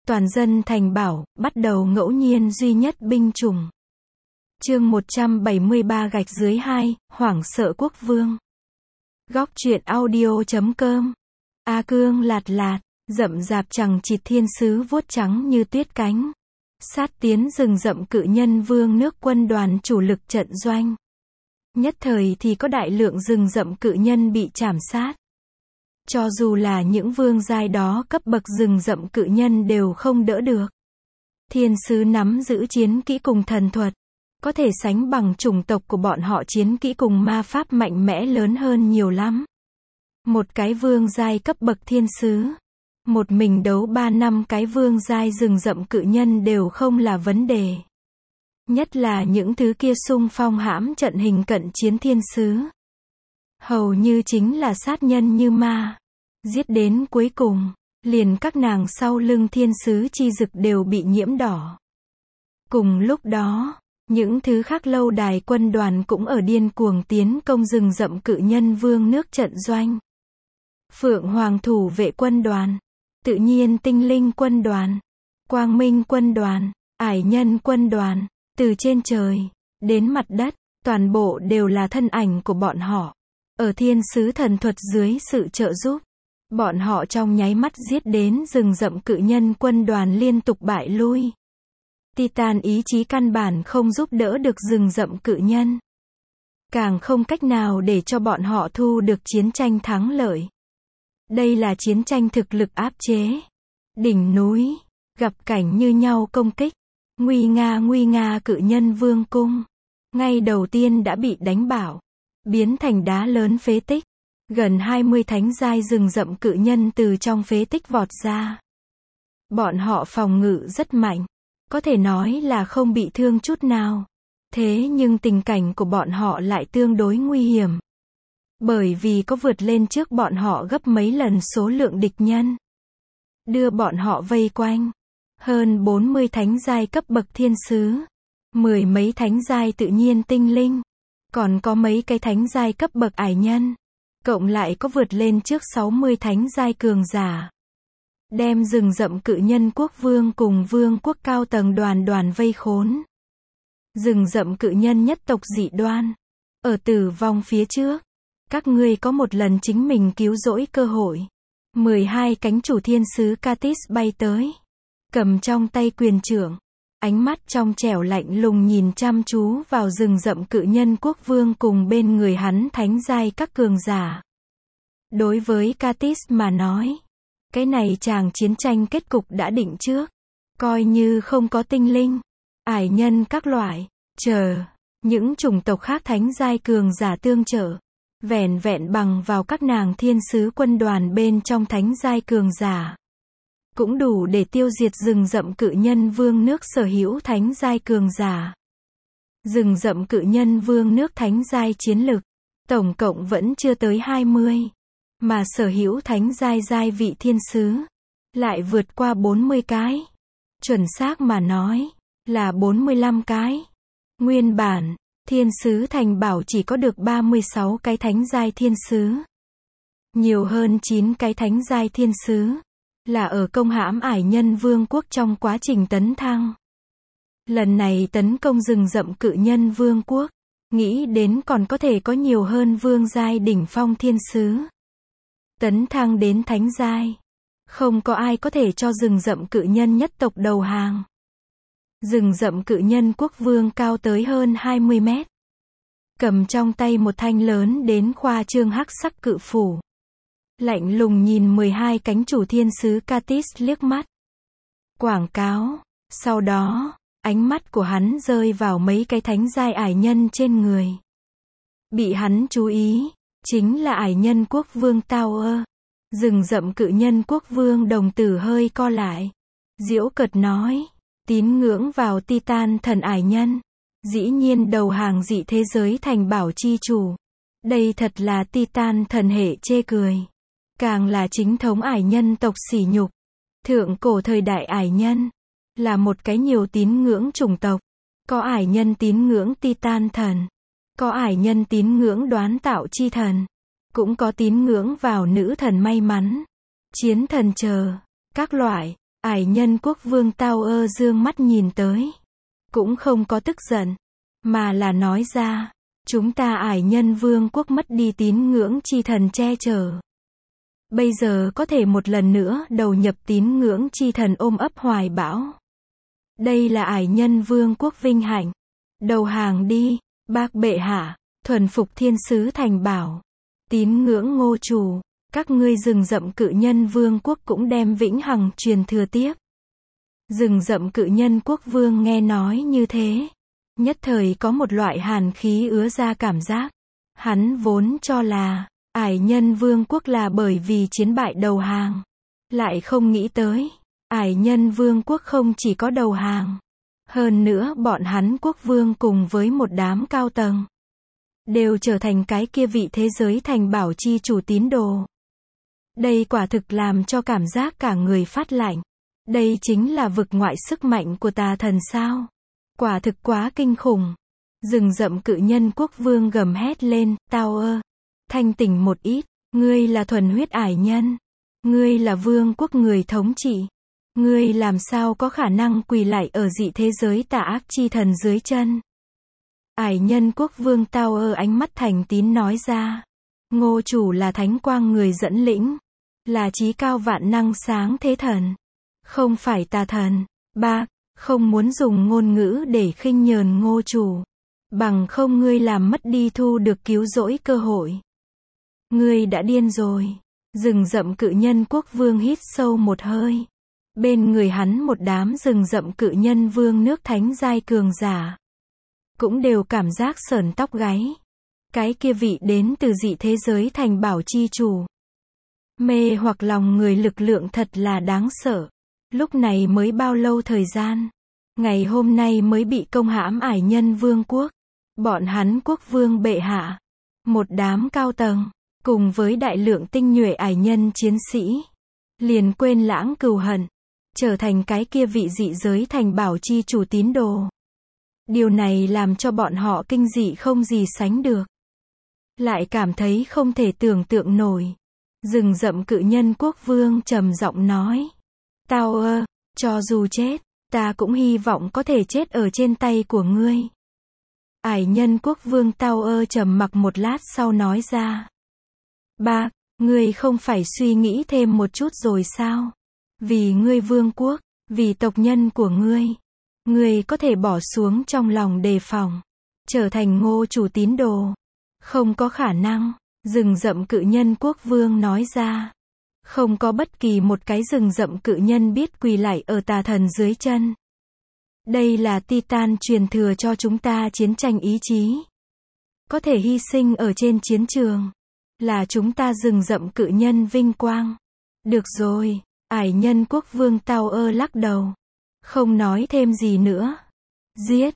Toàn dân thành bảo, bắt đầu ngẫu nhiên duy nhất binh chủng. Chương 173-2, Hoảng sợ quốc vương. Góc truyện audio.com. A Cương lạt lạt, rậm rạp chằng chịt thiên sứ vuốt trắng như tuyết cánh. Sát tiến rừng rậm cự nhân vương nước quân đoàn chủ lực trận doanh. Nhất thời thì có đại lượng rừng rậm cự nhân bị trảm sát. Cho dù là những vương giai đó cấp bậc rừng rậm cự nhân đều không đỡ được. Thiên sứ nắm giữ chiến kỹ cùng thần thuật, có thể sánh bằng chủng tộc của bọn họ chiến kỹ cùng ma pháp mạnh mẽ lớn hơn nhiều lắm. Một cái vương giai cấp bậc thiên sứ, một mình đấu 3-5 cái vương giai rừng rậm cự nhân đều không là vấn đề. Nhất là những thứ kia xung phong hãm trận hình cận chiến thiên sứ. Hầu như chính là sát nhân như ma. Giết đến cuối cùng, liền các nàng sau lưng thiên sứ chi dực đều bị nhiễm đỏ. Cùng lúc đó, những thứ khác lâu đài quân đoàn cũng ở điên cuồng tiến công rừng rậm cự nhân vương nước trận doanh. Phượng Hoàng thủ vệ quân đoàn, tự nhiên tinh linh quân đoàn, quang minh quân đoàn, ải nhân quân đoàn, từ trên trời đến mặt đất, toàn bộ đều là thân ảnh của bọn họ. Ở thiên sứ thần thuật dưới sự trợ giúp, bọn họ trong nháy mắt giết đến rừng rậm cự nhân quân đoàn liên tục bại lui. Titan ý chí căn bản không giúp đỡ được rừng rậm cự nhân. Càng không cách nào để cho bọn họ thu được chiến tranh thắng lợi. Đây là chiến tranh thực lực áp chế. Đỉnh núi, gặp cảnh như nhau công kích. Nguy nga cự nhân vương cung. Ngay đầu tiên đã bị đánh bảo. Biến thành đá lớn phế tích. Gần 20 thánh giai rừng rậm cự nhân từ trong phế tích vọt ra. Bọn họ phòng ngự rất mạnh. Có thể nói là không bị thương chút nào. Thế nhưng tình cảnh của bọn họ lại tương đối nguy hiểm. Bởi vì có vượt lên trước bọn họ gấp mấy lần số lượng địch nhân. Đưa bọn họ vây quanh. Hơn 40 thánh giai cấp bậc thiên sứ. Mười mấy thánh giai tự nhiên tinh linh. Còn có mấy cái thánh giai cấp bậc ải nhân. Cộng lại có vượt lên trước 60 thánh giai cường giả. Đem rừng rậm cự nhân quốc vương cùng vương quốc cao tầng đoàn vây khốn. Rừng rậm cự nhân nhất tộc dị đoan. Ở tử vong phía trước. Các ngươi có một lần chính mình cứu rỗi cơ hội. 12 cánh chủ thiên sứ Katis bay tới. Cầm trong tay quyền trượng. Ánh mắt trong trẻo lạnh lùng nhìn chăm chú vào rừng rậm cự nhân quốc vương cùng bên người hắn thánh giai các cường giả. Đối với Katis mà nói, cái này chàng chiến tranh kết cục đã định trước. Coi như không có tinh linh, ải nhân các loại, những chủng tộc khác thánh giai cường giả tương trợ. Vẻn vẹn bằng vào các nàng thiên sứ quân đoàn bên trong thánh giai cường giả. Cũng đủ để tiêu diệt rừng rậm cự nhân vương nước sở hữu thánh giai cường giả. Rừng rậm cự nhân vương nước thánh giai chiến lực, tổng cộng vẫn chưa tới 20. Mà sở hữu thánh giai vị thiên sứ, lại vượt qua 40 cái. Chuẩn xác mà nói, là 45 cái. Nguyên bản, thiên sứ thành bảo chỉ có được 36 cái thánh giai thiên sứ. Nhiều hơn 9 cái thánh giai thiên sứ. Là ở công hãm ải nhân vương quốc trong quá trình tấn thăng. Lần này tấn công rừng rậm cự nhân vương quốc. Nghĩ đến còn có thể có nhiều hơn vương giai đỉnh phong thiên sứ. Tấn thăng đến thánh giai. Không có ai có thể cho rừng rậm cự nhân nhất tộc đầu hàng. Rừng rậm cự nhân quốc vương cao tới hơn 20 mét. Cầm trong tay một thanh lớn đến khoa trương hắc sắc cự phủ. Lạnh lùng nhìn 12 cánh chủ thiên sứ Katis liếc mắt. Quảng cáo. Sau đó, ánh mắt của hắn rơi vào mấy cái thánh giai ải nhân trên người. Bị hắn chú ý, chính là ải nhân quốc vương Tower. Rừng rậm cự nhân quốc vương đồng tử hơi co lại. Giễu cợt nói, tín ngưỡng vào Titan thần ải nhân. Dĩ nhiên đầu hàng dị thế giới thành bảo chi chủ. Đây thật là Titan thần hệ chê cười. Càng là chính thống ải nhân tộc sỉ nhục. Thượng cổ thời đại ải nhân là một cái nhiều tín ngưỡng chủng tộc. Có ải nhân tín ngưỡng Titan thần, có ải nhân tín ngưỡng đoán tạo chi thần, cũng có tín ngưỡng vào nữ thần may mắn, chiến thần các loại. Ải Nhân Quốc Vương Tao dương mắt nhìn tới. Cũng không có tức giận, mà là nói ra, chúng ta Ải Nhân Vương Quốc mất đi tín ngưỡng chi thần che chở. Bây giờ có thể một lần nữa đầu nhập tín ngưỡng chi thần ôm ấp hoài bão. Đây là Ải Nhân Vương Quốc vinh hạnh. Đầu hàng đi, bác bệ hạ, thuần phục thiên sứ thành bảo. Tín ngưỡng Ngô Chủ, các ngươi rừng rậm cự nhân vương quốc cũng đem vĩnh hằng truyền thừa tiếp. Rừng rậm cự nhân quốc vương nghe nói như thế. Nhất thời có một loại hàn khí ứa ra cảm giác. Hắn vốn cho là, Ải Nhân Vương quốc là bởi vì chiến bại đầu hàng. Lại không nghĩ tới, Ải Nhân Vương quốc không chỉ có đầu hàng. Hơn nữa bọn hắn quốc vương cùng với một đám cao tầng. Đều trở thành cái kia vị thế giới thành bảo chi chủ tín đồ. Đây quả thực làm cho cảm giác cả người phát lạnh. Đây chính là vực ngoại sức mạnh của tà thần sao. Quả thực quá kinh khủng. Rừng rậm cự nhân quốc vương gầm hét lên, tao thanh tỉnh một ít, ngươi là thuần huyết ải nhân. Ngươi là vương quốc người thống trị. Ngươi làm sao có khả năng quỳ lạy ở dị thế giới tà ác chi thần dưới chân. Ải Nhân Quốc Vương Tao ánh mắt thành tín nói ra. Ngô Chủ là thánh quang người dẫn lĩnh. Là chí cao vạn năng sáng thế thần. Không phải tà thần. Bác, không muốn dùng ngôn ngữ để khinh nhờn Ngô Chủ. Bằng không ngươi làm mất đi thu được cứu rỗi cơ hội. Ngươi đã điên rồi. Rừng rậm cự nhân quốc vương hít sâu một hơi. Bên người hắn một đám rừng rậm cự nhân vương nước thánh giai cường giả. Cũng đều cảm giác sởn tóc gáy. Cái kia vị đến từ dị thế giới thành bảo chi chủ. Mê hoặc lòng người lực lượng thật là đáng sợ. Lúc này mới bao lâu thời gian. Ngày hôm nay mới bị công hãm Ải Nhân Vương quốc. Bọn hắn quốc vương bệ hạ. Một đám cao tầng. Cùng với đại lượng tinh nhuệ ải nhân chiến sĩ. Liền quên lãng cừu hận. Trở thành cái kia vị dị giới thành bảo chi chủ tín đồ. Điều này làm cho bọn họ kinh dị không gì sánh được. Lại cảm thấy không thể tưởng tượng nổi. Rừng rậm cự nhân quốc vương trầm giọng nói. Tao cho dù chết, ta cũng hy vọng có thể chết ở trên tay của ngươi. Ải Nhân Quốc Vương Tao trầm mặc một lát sau nói ra. Bác, ngươi không phải suy nghĩ thêm một chút rồi sao? Vì ngươi vương quốc, vì tộc nhân của ngươi có thể bỏ xuống trong lòng đề phòng, trở thành Ngô Chủ tín đồ. Không có khả năng, rừng rậm cự nhân quốc vương nói ra. Không có bất kỳ một cái rừng rậm cự nhân biết quỳ lạy ở tà thần dưới chân. Đây là Titan truyền thừa cho chúng ta chiến tranh ý chí. Có thể hy sinh ở trên chiến trường. Là chúng ta rừng rậm cự nhân vinh quang. Được rồi, Ải Nhân Quốc Vương Tao lắc đầu. Không nói thêm gì nữa. Giết,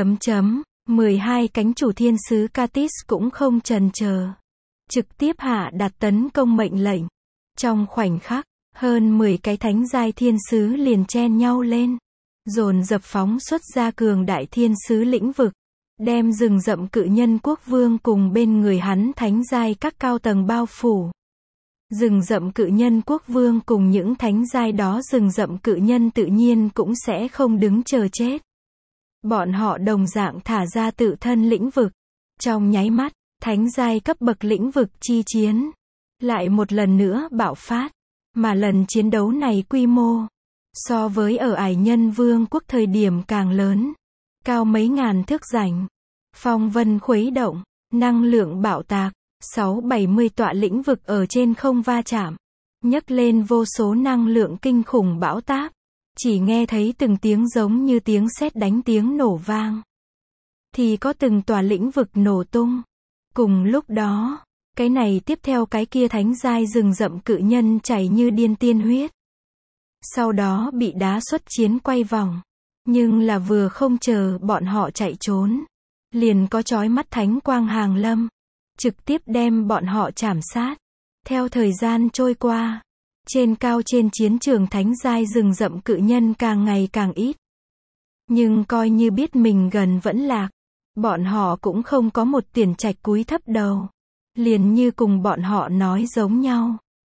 12 cánh chủ thiên sứ Katis cũng không chần chờ. Trực tiếp hạ đạt tấn công mệnh lệnh. Trong khoảnh khắc, hơn 10 cái thánh giai thiên sứ liền chen nhau lên. Dồn dập phóng xuất ra cường đại thiên sứ lĩnh vực. Đem rừng rậm cự nhân quốc vương cùng bên người hắn thánh giai các cao tầng bao phủ. Rừng rậm cự nhân quốc vương cùng những thánh giai đó rừng rậm cự nhân tự nhiên cũng sẽ không đứng chờ chết. Bọn họ đồng dạng thả ra tự thân lĩnh vực. Trong nháy mắt, thánh giai cấp bậc lĩnh vực chi chiến. Lại một lần nữa bạo phát. Mà lần chiến đấu này quy mô. So với ở Ải Nhân Vương quốc thời điểm càng lớn. Cao mấy ngàn thước rảnh. Phong vân khuấy động. Năng lượng bạo tạc. 6-70 tọa lĩnh vực ở trên không va chạm. Nhấc lên vô số năng lượng kinh khủng bão táp. Chỉ nghe thấy từng tiếng giống như tiếng sét đánh tiếng nổ vang. Thì có từng tòa lĩnh vực nổ tung. Cùng lúc đó, cái này tiếp theo cái kia thánh giai rừng rậm cự nhân chảy như điên tiên huyết. Sau đó bị đá xuất chiến quay vòng. Nhưng là vừa không chờ bọn họ chạy trốn. Liền có chói mắt thánh quang hàng lâm. Trực tiếp đem bọn họ chảm sát. Theo thời gian trôi qua. Trên cao trên chiến trường thánh giai rừng rậm cự nhân càng ngày càng ít. Nhưng coi như biết mình gần vẫn lạc. Bọn họ cũng không có một tiền trạch cúi thấp đầu. Liền như cùng bọn họ nói giống nhau.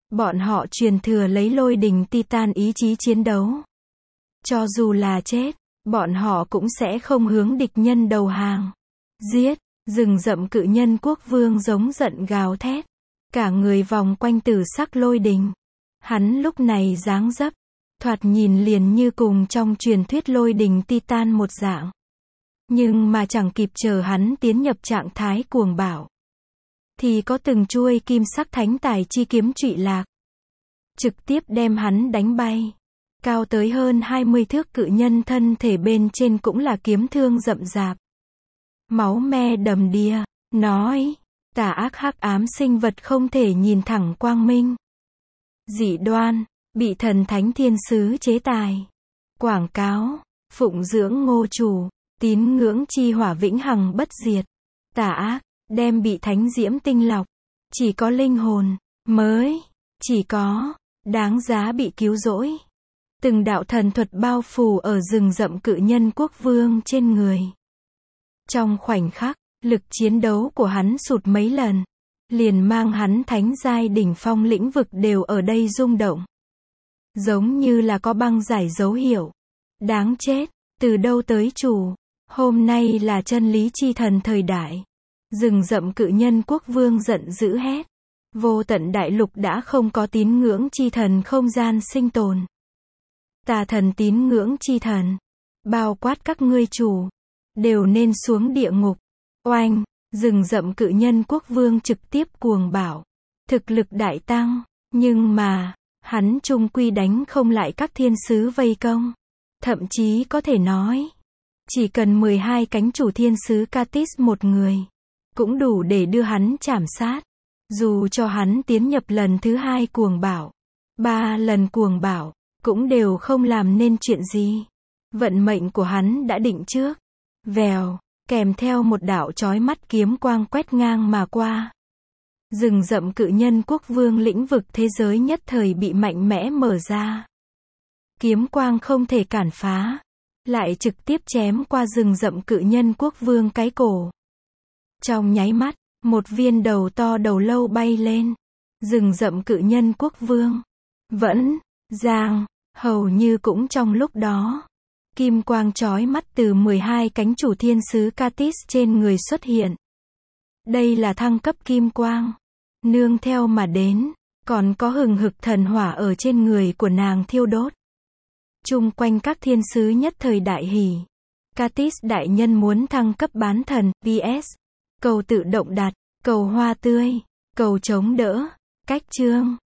Bọn họ truyền thừa lấy lôi đình Titan ý chí chiến đấu. Cho dù là chết, bọn họ cũng sẽ không hướng địch nhân đầu hàng. Giết, rừng rậm cự nhân quốc vương giống giận gào thét. Cả người vòng quanh tử sắc lôi đình. Hắn lúc này dáng dấp, thoạt nhìn liền như cùng trong truyền thuyết lôi đình Titan một dạng. Nhưng mà chẳng kịp chờ hắn tiến nhập trạng thái cuồng bạo, thì có từng chuôi kim sắc thánh tài chi kiếm trụy lạc, trực tiếp đem hắn đánh bay. Cao tới hơn 20 thước cự nhân thân thể bên trên cũng là kiếm thương rậm rạp. Máu me đầm đìa, nói, tà ác hắc ám sinh vật không thể nhìn thẳng quang minh. Dị đoan, bị thần thánh thiên sứ chế tài. Quảng cáo, phụng dưỡng ngô chủ, tín ngưỡng chi hỏa vĩnh hằng bất diệt. Tà ác, đem bị thánh diễm tinh lọc. Chỉ có linh hồn, mới, chỉ có, đáng giá bị cứu rỗi. Từng đạo thần thuật bao phủ ở rừng rậm cự nhân quốc vương trên người. Trong khoảnh khắc, lực chiến đấu của hắn sụt mấy lần. Liền mang hắn thánh giai đỉnh phong lĩnh vực đều ở đây rung động. Giống như là có băng giải dấu hiệu. Đáng chết, từ đâu tới chủ. Hôm nay là chân lý chi thần thời đại. Rừng rậm cự nhân quốc vương giận dữ hét. Vô tận đại lục đã không có tín ngưỡng chi thần không gian sinh tồn. Tà thần tín ngưỡng chi thần, bao quát các ngươi chủ, đều nên xuống địa ngục. Oanh, rừng rậm cự nhân quốc vương trực tiếp cuồng bạo, thực lực đại tăng, nhưng mà, hắn chung quy đánh không lại các thiên sứ vây công. Thậm chí có thể nói, chỉ cần 12 cánh chủ thiên sứ Katis một người, cũng đủ để đưa hắn chảm sát. Dù cho hắn tiến nhập lần thứ 2 cuồng bạo, 3 lần cuồng bạo, cũng đều không làm nên chuyện gì. Vận mệnh của hắn đã định trước. Vèo, kèm theo một đạo chói mắt kiếm quang quét ngang mà qua. Rừng rậm cự nhân quốc vương lĩnh vực thế giới nhất thời bị mạnh mẽ mở ra. Kiếm quang không thể cản phá, lại trực tiếp chém qua rừng rậm cự nhân quốc vương cái cổ. Trong nháy mắt, một viên đầu to đầu lâu bay lên. Rừng rậm cự nhân quốc vương vẫn giang, hầu như cũng trong lúc đó, kim quang chói mắt từ 12 cánh chủ thiên sứ Katis trên người xuất hiện. Đây là thăng cấp kim quang. Nương theo mà đến, còn có hừng hực thần hỏa ở trên người của nàng thiêu đốt. Chung quanh các thiên sứ nhất thời đại hỉ. Katis đại nhân muốn thăng cấp bán thần, PS. Cầu tự động đặt, cầu hoa tươi, cầu chống đỡ, cách chương.